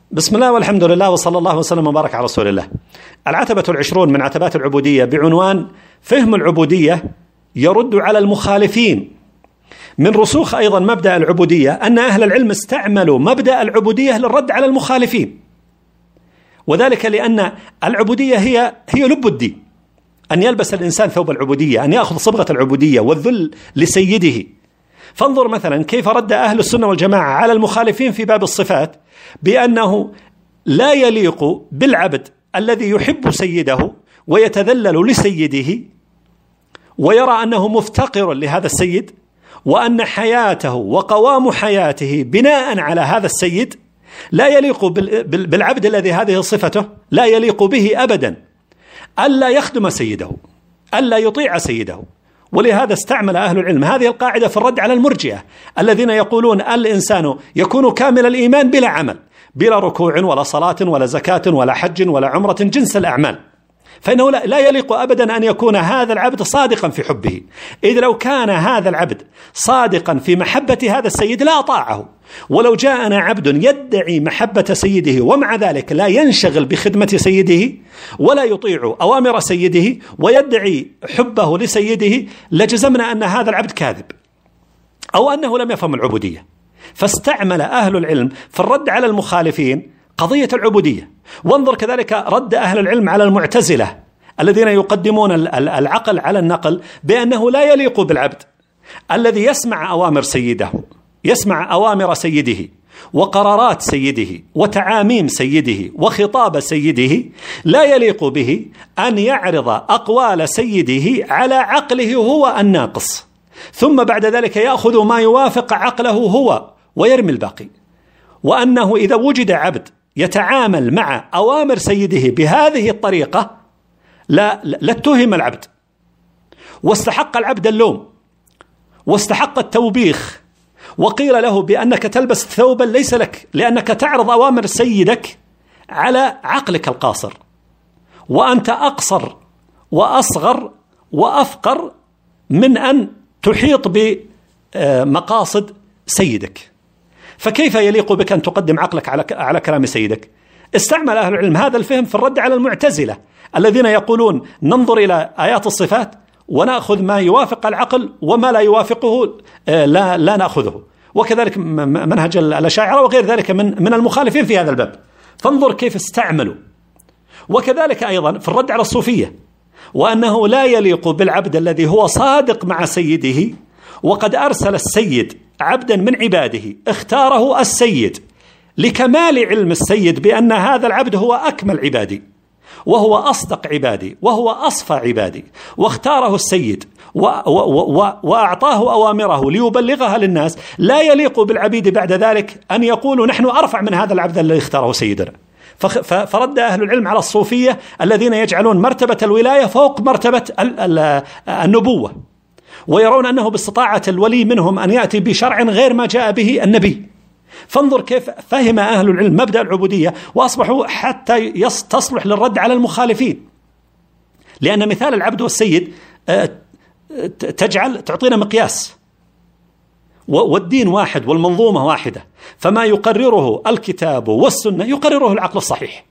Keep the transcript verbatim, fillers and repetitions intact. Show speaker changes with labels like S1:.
S1: بسم الله والحمد لله وصلى الله وسلم وبارك على رسول الله. العتبة العشرون من عتبات العبودية بعنوان فهم العبودية يرد على المخالفين. من رسوخ أيضا مبدأ العبودية أن أهل العلم استعملوا مبدأ العبودية للرد على المخالفين، وذلك لأن العبودية هي هي لب الدين، أن يلبس الإنسان ثوب العبودية، أن يأخذ صبغة العبودية والذل لسيده. فانظر مثلا كيف رد أهل السنة والجماعة على المخالفين في باب الصفات بأنه لا يليق بالعبد الذي يحب سيده ويتذلل لسيده ويرى أنه مفتقر لهذا السيد، وأن حياته وقوام حياته بناء على هذا السيد، لا يليق بالعبد الذي هذه صفته، لا يليق به أبدا ألا يخدم سيده، ألا يطيع سيده. ولهذا استعمل أهل العلم هذه القاعدة في الرد على المرجئة الذين يقولون الإنسان يكون كامل الإيمان بلا عمل، بلا ركوع ولا صلاة ولا زكاة ولا حج ولا عمرة، جنس الأعمال. فإنه لا يليق أبدا أن يكون هذا العبد صادقا في حبه، إذ لو كان هذا العبد صادقا في محبة هذا السيد لا أطاعه. ولو جاءنا عبد يدعي محبة سيده ومع ذلك لا ينشغل بخدمة سيده ولا يطيع أوامر سيده ويدعي حبه لسيده، لجزمنا أن هذا العبد كاذب أو أنه لم يفهم العبودية. فاستعمل أهل العلم في الرد على المخالفين قضية العبودية. وانظر كذلك رد أهل العلم على المعتزلة الذين يقدمون العقل على النقل بأنه لا يليق بالعبد الذي يسمع أوامر سيده، يسمع أوامر سيده وقرارات سيده وتعاميم سيده وخطاب سيده، لا يليق به أن يعرض أقوال سيده على عقله هو الناقص، ثم بعد ذلك يأخذ ما يوافق عقله هو ويرمي الباقي. وأنه إذا وجد عبد يتعامل مع أوامر سيده بهذه الطريقة لا لا اتهم العبد، واستحق العبد اللوم، واستحق التوبيخ، وقيل له بأنك تلبس ثوبا ليس لك، لأنك تعرض أوامر سيدك على عقلك القاصر، وأنت أقصر وأصغر وأفقر من أن تحيط بمقاصد سيدك. فكيف يليق بك أن تقدم عقلك على على كلام سيدك؟ استعمل أهل العلم هذا الفهم في الرد على المعتزلة الذين يقولون ننظر إلى آيات الصفات ونأخذ ما يوافق العقل وما لا يوافقه لا لا نأخذه، وكذلك منهج الأشاعرة وغير ذلك من من المخالفين في هذا الباب. فانظر كيف استعملوا. وكذلك أيضا في الرد على الصوفية، وأنه لا يليق بالعبد الذي هو صادق مع سيده وقد أرسل السيد عبدا من عباده اختاره السيد لكمال علم السيد بأن هذا العبد هو أكمل عبادي وهو أصدق عبادي وهو أصفى عبادي، واختاره السيد و و و وأعطاه أوامره ليبلغها للناس. لا يليق بالعبيد بعد ذلك أن يقولوا نحن أرفع من هذا العبد الذي اختاره سيدنا. فرد أهل العلم على الصوفية الذين يجعلون مرتبة الولاية فوق مرتبة النبوة، ويرون أنه باستطاعة الولي منهم أن يأتي بشرع غير ما جاء به النبي. فانظر كيف فهم أهل العلم مبدأ العبودية وأصبحوا حتى تصلح للرد على المخالفين، لأن مثال العبد والسيد تجعل تعطينا مقياس، والدين واحد والمنظومة واحدة، فما يقرره الكتاب والسنة يقرره العقل الصحيح.